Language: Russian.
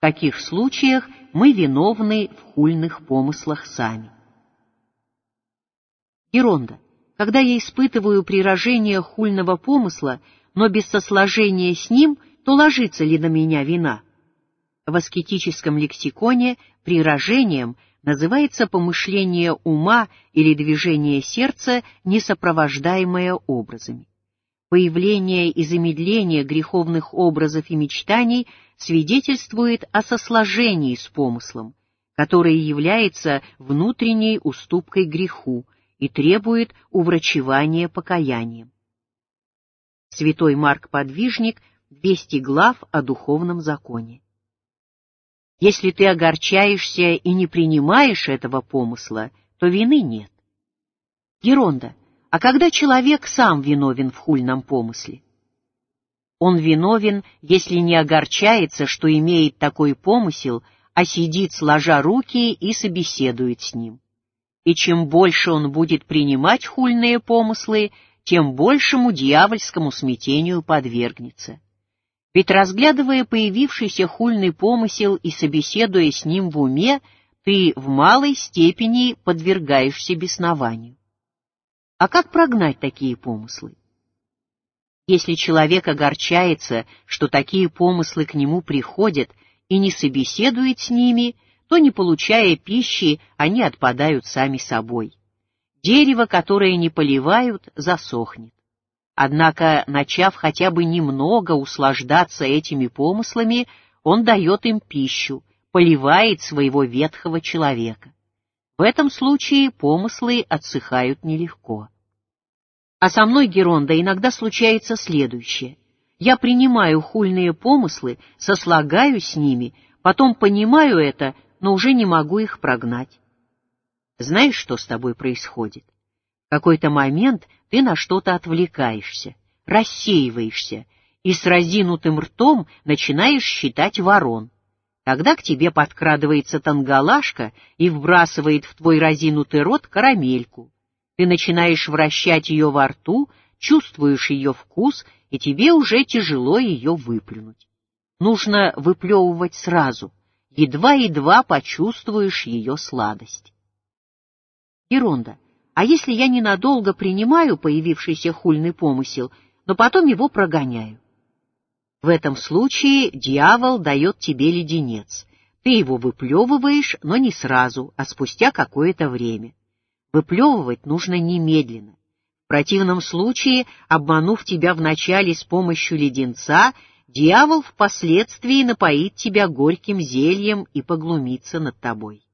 каких случаях мы виновны в хульных помыслах сами. Геронда. Когда я испытываю при рожении хульного помысла, но без сосложения с ним, то ложится ли на меня вина? В аскетическом лексиконе прирожением называется помышление ума или движение сердца, не сопровождаемое образами. Появление и замедление греховных образов и мечтаний свидетельствует о сосложении с помыслом, которое является внутренней уступкой греху и требует уврачевания покаянием. Святой Марк Подвижник, 200 глав о духовном законе. Если ты огорчаешься и не принимаешь этого помысла, то вины нет. Геронда. А когда человек сам виновен в хульном помысле? Он виновен, если не огорчается, что имеет такой помысел, а сидит сложа руки и собеседует с ним. И чем больше он будет принимать хульные помыслы, тем большему дьявольскому смятению подвергнется. Ведь разглядывая появившийся хульный помысел и собеседуя с ним в уме, ты в малой степени подвергаешься беснованию. А как прогнать такие помыслы? Если человек огорчается, что такие помыслы к нему приходят, и не собеседует с ними, то, не получая пищи, они отпадают сами собой. Дерево, которое не поливают, засохнет. Однако, начав хотя бы немного услаждаться этими помыслами, он дает им пищу, поливает своего ветхого человека. В этом случае помыслы отсыхают нелегко. А со мной, Геронда, иногда случается следующее. Я принимаю хульные помыслы, сослагаюсь с ними, потом понимаю это, но уже не могу их прогнать. Знаешь, что с тобой происходит? В какой-то момент ты на что-то отвлекаешься, рассеиваешься и с разинутым ртом начинаешь считать ворон. Тогда к тебе подкрадывается тангалашка и вбрасывает в твой разинутый рот карамельку. Ты начинаешь вращать ее во рту, чувствуешь ее вкус, и тебе уже тяжело ее выплюнуть. Нужно выплевывать сразу, едва-едва почувствуешь ее сладость. Геронда. А если я ненадолго принимаю появившийся хульный помысел, но потом его прогоняю? В этом случае дьявол дает тебе леденец. Ты его выплевываешь, но не сразу, а спустя какое-то время. Выплевывать нужно немедленно. В противном случае, обманув тебя вначале с помощью леденца, дьявол впоследствии напоит тебя горьким зельем и поглумится над тобой.